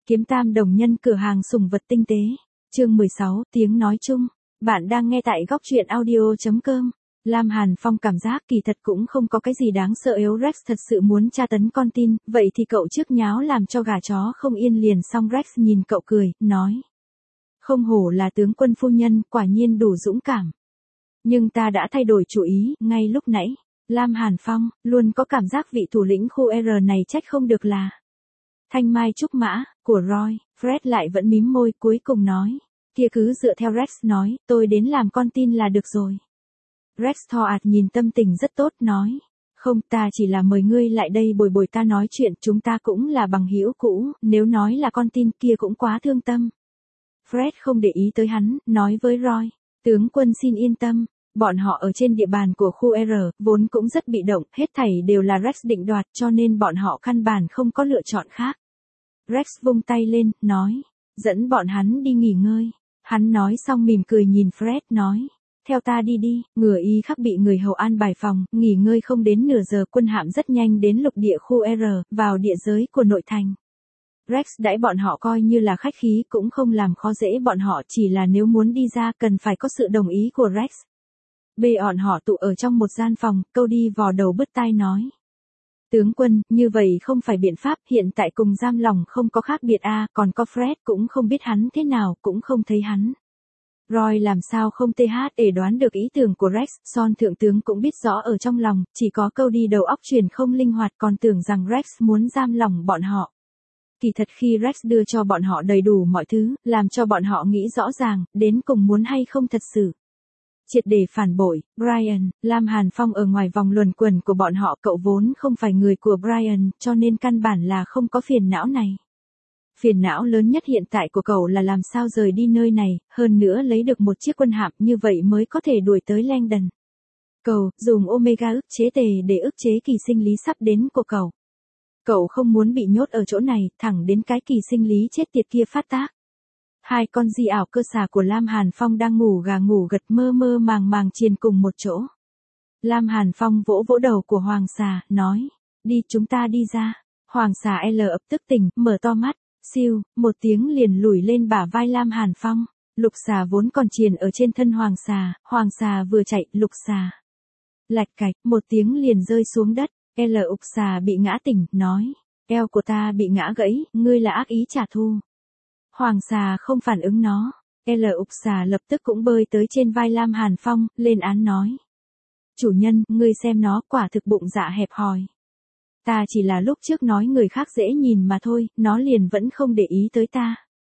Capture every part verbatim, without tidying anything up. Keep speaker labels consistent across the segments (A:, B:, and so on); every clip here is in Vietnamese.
A: Kiếm Tam đồng nhân cửa hàng sủng vật tinh tế. Chương mười sáu, tiếng nói chung. Bạn đang nghe tại góc truyện audio chấm com. Lam Hàn Phong cảm giác kỳ thật cũng không có cái gì đáng sợ, yếu Rex thật sự muốn tra tấn con tin, vậy thì cậu trước nháo làm cho gà chó không yên liền, xong Rex nhìn cậu cười, nói. Không hổ là tướng quân phu nhân, quả nhiên đủ dũng cảm. Nhưng ta đã thay đổi chủ ý, ngay lúc nãy. Lam Hàn Phong, luôn có cảm giác vị thủ lĩnh khu R này trách không được là Thanh Mai Trúc Mã, của Roy. Fred lại vẫn mím môi, cuối cùng nói. Kia cứ dựa theo Rex nói, tôi đến làm con tin là được rồi. Rex thò ạt nhìn tâm tình rất tốt, nói. Không, ta chỉ là mời ngươi lại đây bồi bồi ta nói chuyện, chúng ta cũng là bằng hữu cũ, nếu nói là con tin kia cũng quá thương tâm. Fred không để ý tới hắn, nói với Roy. Tướng quân xin yên tâm. Bọn họ ở trên địa bàn của khu R, vốn cũng rất bị động, hết thảy đều là Rex định đoạt, cho nên bọn họ căn bản không có lựa chọn khác. Rex vung tay lên, nói, dẫn bọn hắn đi nghỉ ngơi. Hắn nói xong mỉm cười nhìn Fred, nói, theo ta đi đi. Ngừa y khắc bị người hầu an bài phòng, nghỉ ngơi không đến nửa giờ, quân hạm rất nhanh đến lục địa khu R, vào địa giới của nội thành. Rex đãi bọn họ coi như là khách khí, cũng không làm khó dễ bọn họ, chỉ là nếu muốn đi ra cần phải có sự đồng ý của Rex. Bê bọn họ tụ ở trong một gian phòng, câu đi vò đầu bứt tai nói. Tướng quân, như vậy không phải biện pháp, hiện tại cùng giam lòng không có khác biệt a à, còn có Fred cũng không biết hắn thế nào, cũng không thấy hắn. Roy làm sao không th để đoán được ý tưởng của Rex, Son thượng tướng cũng biết rõ ở trong lòng, chỉ có câu đi đầu óc truyền không linh hoạt, còn tưởng rằng Rex muốn giam lòng bọn họ. Kỳ thật khi Rex đưa cho bọn họ đầy đủ mọi thứ, làm cho bọn họ nghĩ rõ ràng, đến cùng muốn hay không thật sự. Triệt để phản bội, Brian, Lam Hàn Phong ở ngoài vòng luẩn quẩn của bọn họ, cậu vốn không phải người của Brian, cho nên căn bản là không có phiền não này. Phiền não lớn nhất hiện tại của cậu là làm sao rời đi nơi này, hơn nữa lấy được một chiếc quân hạm, như vậy mới có thể đuổi tới Langdon. Cậu, dùng Omega ức chế tề để ức chế kỳ sinh lý sắp đến của cậu. Cậu không muốn bị nhốt ở chỗ này, thẳng đến cái kỳ sinh lý chết tiệt kia phát tác. Hai con di ảo cơ xà của Lam Hàn Phong đang ngủ gà ngủ gật, mơ mơ màng màng triền cùng một chỗ. Lam Hàn Phong vỗ vỗ đầu của Hoàng xà, nói, đi chúng ta đi ra. Hoàng xà L ập tức tỉnh, mở to mắt, siêu, một tiếng liền lủi lên bả vai Lam Hàn Phong. Lục xà vốn còn triền ở trên thân Hoàng xà, Hoàng xà vừa chạy, lục xà. Lạch cạch, một tiếng liền rơi xuống đất, L ục xà bị ngã tỉnh, nói, eo của ta bị ngã gãy, ngươi là ác ý trả thù. Hoàng xà không phản ứng nó, L ục xà lập tức cũng bơi tới trên vai Lam Hàn Phong, lên án nói. Chủ nhân, ngươi xem nó quả thực bụng dạ hẹp hòi. Ta chỉ là lúc trước nói người khác dễ nhìn mà thôi, nó liền vẫn không để ý tới ta.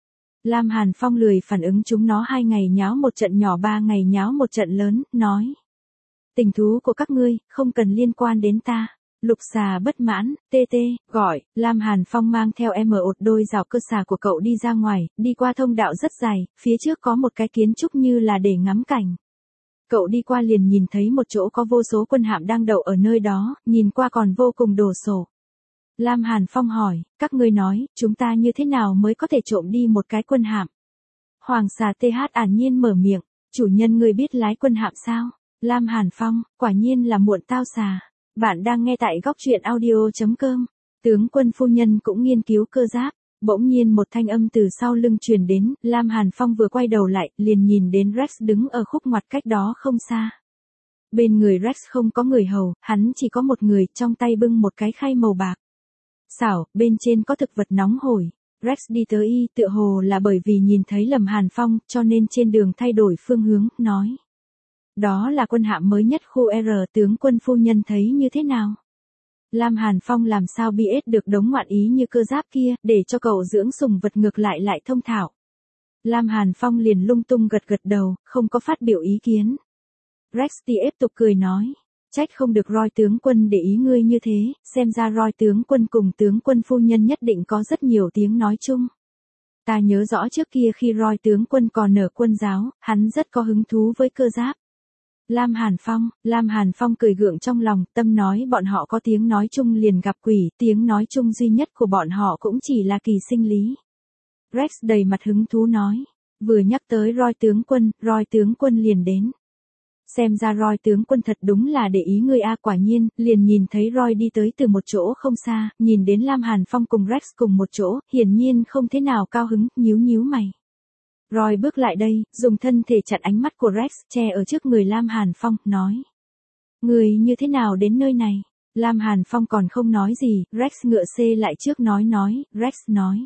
A: Lam Hàn Phong lười phản ứng chúng nó, hai ngày nháo một trận nhỏ, ba ngày nháo một trận lớn, nói. Tình thú của các ngươi, không cần liên quan đến ta. Lục xà bất mãn, tê tê, gọi, Lam Hàn Phong mang theo em ở một đôi rào cơ xà của cậu đi ra ngoài, đi qua thông đạo rất dài, phía trước có một cái kiến trúc như là để ngắm cảnh. Cậu đi qua liền nhìn thấy một chỗ có vô số quân hạm đang đậu ở nơi đó, nhìn qua còn vô cùng đồ sộ. Lam Hàn Phong hỏi, các ngươi nói, chúng ta như thế nào mới có thể trộm đi một cái quân hạm? Hoàng xà th ản nhiên mở miệng, chủ nhân ngươi biết lái quân hạm sao? Lam Hàn Phong, quả nhiên là muộn tao xà. Bạn đang nghe tại góc truyện audio chấm com. Tướng quân phu nhân cũng nghiên cứu cơ giáp. Bỗng nhiên một thanh âm từ sau lưng truyền đến, Lam Hàn Phong vừa quay đầu lại, liền nhìn đến Rex đứng ở khúc ngoặt cách đó không xa. Bên người Rex không có người hầu, hắn chỉ có một người, trong tay bưng một cái khay màu bạc. Xảo, bên trên có thực vật nóng hổi. Rex đi tới y, tựa hồ là bởi vì nhìn thấy lầm Hàn Phong, cho nên trên đường thay đổi phương hướng, nói. Đó là quân hạm mới nhất khu R, tướng quân phu nhân thấy như thế nào? Lam Hàn Phong làm sao biết được đống ngoạn ý như cơ giáp kia, để cho cậu dưỡng sủng vật ngược lại lại thông thạo. Lam Hàn Phong liền lung tung gật gật đầu, không có phát biểu ý kiến. Rex tiếp tục cười nói, trách không được Roy tướng quân để ý ngươi như thế, xem ra Roy tướng quân cùng tướng quân phu nhân nhất định có rất nhiều tiếng nói chung. Ta nhớ rõ trước kia khi Roy tướng quân còn ở quân giáo, hắn rất có hứng thú với cơ giáp. Lam Hàn Phong, Lam Hàn Phong cười gượng trong lòng, tâm nói bọn họ có tiếng nói chung liền gặp quỷ, tiếng nói chung duy nhất của bọn họ cũng chỉ là kỳ sinh lý. Rex đầy mặt hứng thú nói, vừa nhắc tới Roy tướng quân, Roy tướng quân liền đến. Xem ra Roy tướng quân thật đúng là để ý ngươi a. Quả nhiên, liền nhìn thấy Roy đi tới từ một chỗ không xa, nhìn đến Lam Hàn Phong cùng Rex cùng một chỗ, hiển nhiên không thế nào cao hứng, nhíu nhíu mày. Roy bước lại đây, dùng thân thể chặn ánh mắt của Rex, che ở trước người Lam Hàn Phong, nói. Người như thế nào đến nơi này? Lam Hàn Phong còn không nói gì, Rex ngựa xê lại trước nói nói, Rex nói.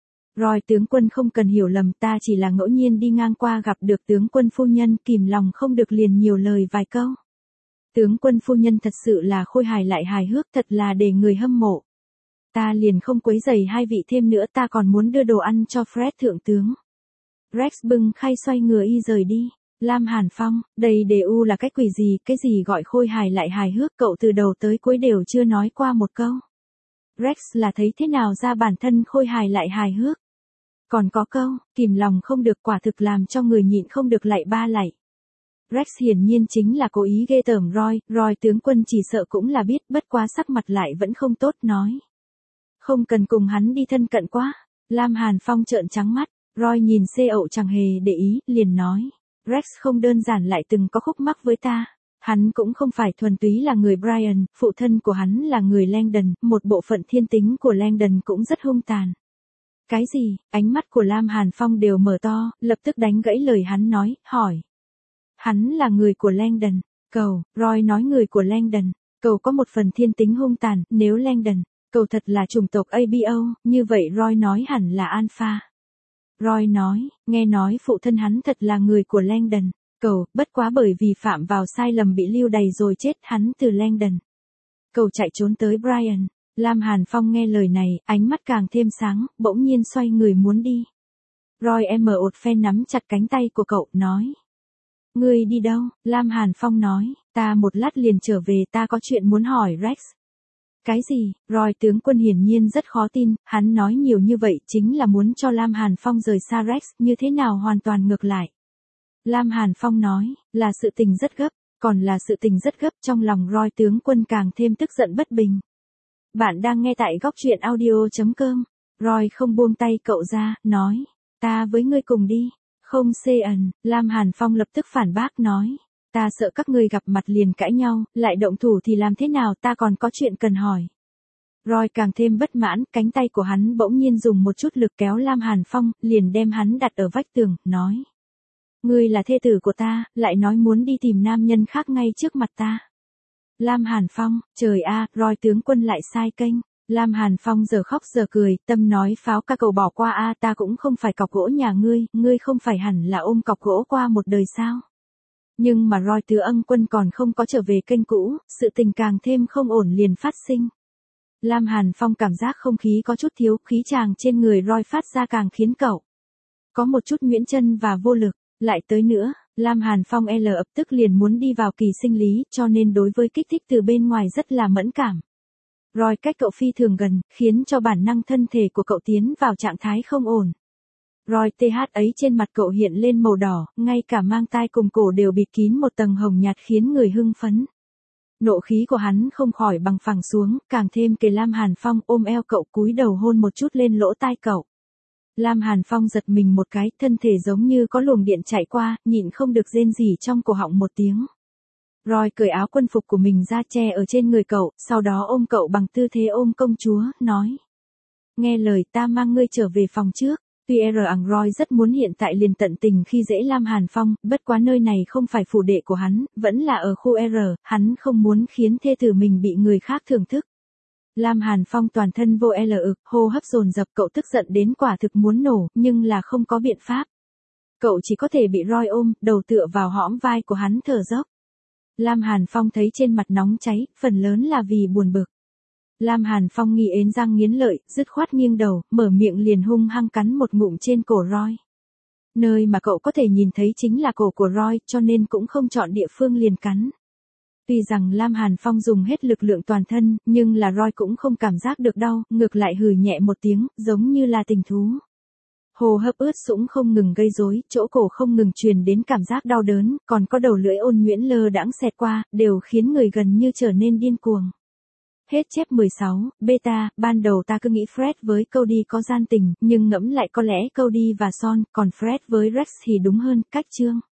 A: Roy tướng quân không cần hiểu lầm, ta chỉ là ngẫu nhiên đi ngang qua gặp được tướng quân phu nhân, kìm lòng không được liền nhiều lời vài câu. Tướng quân phu nhân thật sự là khôi hài lại hài hước, thật là để người hâm mộ. Ta liền không quấy rầy hai vị thêm nữa, ta còn muốn đưa đồ ăn cho Fred thượng tướng. Rex bưng khay xoay người y rời đi. Lam Hàn Phong, đây đề u là cái quỷ gì, cái gì gọi khôi hài lại hài hước, cậu từ đầu tới cuối đều chưa nói qua một câu. Rex là thấy thế nào ra bản thân khôi hài lại hài hước. Còn có câu, kìm lòng không được, quả thực làm cho người nhịn không được lạy ba lạy. Rex hiển nhiên chính là cố ý ghê tởm Roy, Roy tướng quân chỉ sợ cũng là biết, bất quá sắc mặt lại vẫn không tốt, nói. Không cần cùng hắn đi thân cận quá. Lam Hàn Phong trợn trắng mắt, Roy nhìn xê ậu chẳng hề để ý, liền nói. Rex không đơn giản lại từng có khúc mắc với ta. Hắn cũng không phải thuần túy là người Brian, phụ thân của hắn là người Langdon, một bộ phận thiên tính của Langdon cũng rất hung tàn. Cái gì? Ánh mắt của Lam Hàn Phong đều mở to, lập tức đánh gãy lời hắn nói, hỏi. Hắn là người của Langdon. Cầu, Roy nói người của Langdon. Cầu có một phần thiên tính hung tàn, nếu Langdon, cầu thật là chủng tộc a bê o, như vậy Roy nói hẳn là Alpha. Roy nói, nghe nói phụ thân hắn thật là người của Langdon. Cầu, bất quá bởi vì phạm vào sai lầm bị lưu đày rồi chết, hắn từ Langdon. Cầu chạy trốn tới Brian. Lam Hàn Phong nghe lời này, ánh mắt càng thêm sáng, bỗng nhiên xoay người muốn đi. Roy em ở ột phen nắm chặt cánh tay của cậu, nói. Ngươi đi đâu? Lam Hàn Phong nói, ta một lát liền trở về, ta có chuyện muốn hỏi Rex. Cái gì? Roy tướng quân hiển nhiên rất khó tin, hắn nói nhiều như vậy chính là muốn cho Lam Hàn Phong rời xa Rex, như thế nào hoàn toàn ngược lại. Lam Hàn Phong nói, là sự tình rất gấp, còn là sự tình rất gấp, trong lòng Roy tướng quân càng thêm tức giận bất bình. Bạn đang nghe tại góc truyện audio chấm com. Roy không buông tay cậu ra, nói, ta với ngươi cùng đi. Không xê ẩn, Lam Hàn Phong lập tức phản bác nói. Ta sợ các ngươi gặp mặt liền cãi nhau, lại động thủ thì làm thế nào, ta còn có chuyện cần hỏi. Roy càng thêm bất mãn, cánh tay của hắn bỗng nhiên dùng một chút lực kéo Lam Hàn Phong, liền đem hắn đặt ở vách tường, nói. Ngươi là thê tử của ta, lại nói muốn đi tìm nam nhân khác ngay trước mặt ta. Lam Hàn Phong, trời a, Roy tướng quân lại sai kênh. Lam Hàn Phong giờ khóc giờ cười, tâm nói pháo ca cậu bỏ qua a, ta cũng không phải cọc gỗ nhà ngươi, ngươi không phải hẳn là ôm cọc gỗ qua một đời sao. Nhưng mà Roy tứ ân quân còn không có trở về kênh cũ, sự tình càng thêm không ổn liền phát sinh. Lam Hàn Phong cảm giác không khí có chút thiếu, khí chàng trên người Roy phát ra càng khiến cậu có một chút nhuyễn chân và vô lực. Lại tới nữa, Lam Hàn Phong L ập tức liền muốn đi vào kỳ sinh lý, cho nên đối với kích thích từ bên ngoài rất là mẫn cảm. Roy cách cậu phi thường gần, khiến cho bản năng thân thể của cậu tiến vào trạng thái không ổn. Roy tê hát ấy trên mặt cậu hiện lên màu đỏ, ngay cả mang tai cùng cổ đều bịt kín một tầng hồng nhạt khiến người hưng phấn. Nộ khí của hắn không khỏi bằng phẳng xuống, càng thêm kề Lam Hàn Phong ôm eo cậu cúi đầu hôn một chút lên lỗ tai cậu. Lam Hàn Phong giật mình một cái, thân thể giống như có luồng điện chạy qua, nhịn không được rên rỉ trong cổ họng một tiếng. Roy cởi áo quân phục của mình ra che ở trên người cậu, sau đó ôm cậu bằng tư thế ôm công chúa, nói. Nghe lời ta mang ngươi trở về phòng trước. Tuy R ằng Roy rất muốn hiện tại liền tận tình khi dễ Lam Hàn Phong, bất quá nơi này không phải phủ đệ của hắn, vẫn là ở khu R, hắn không muốn khiến thê tử mình bị người khác thưởng thức. Lam Hàn Phong toàn thân vô L ực, hô hấp dồn dập, cậu tức giận đến quả thực muốn nổ, nhưng là không có biện pháp. Cậu chỉ có thể bị Roy ôm, đầu tựa vào hõm vai của hắn thở dốc. Lam Hàn Phong thấy trên mặt nóng cháy, phần lớn là vì buồn bực. Lam Hàn Phong nghi ến răng nghiến lợi, dứt khoát nghiêng đầu, mở miệng liền hung hăng cắn một ngụm trên cổ Roy. Nơi mà cậu có thể nhìn thấy chính là cổ của Roy, cho nên cũng không chọn địa phương liền cắn. Tuy rằng Lam Hàn Phong dùng hết lực lượng toàn thân, nhưng là Roy cũng không cảm giác được đau, ngược lại hừ nhẹ một tiếng, giống như là tình thú. Hô hấp ướt sũng không ngừng gây rối, chỗ cổ không ngừng truyền đến cảm giác đau đớn, còn có đầu lưỡi ôn nhuyễn lơ đãng xẹt qua, đều khiến người gần như trở nên điên cuồng. Hết chép mười sáu, beta, ban đầu ta cứ nghĩ Fred với Cody có gian tình, nhưng ngẫm lại có lẽ Cody và Son, còn Fred với Rex thì đúng hơn, cách chương.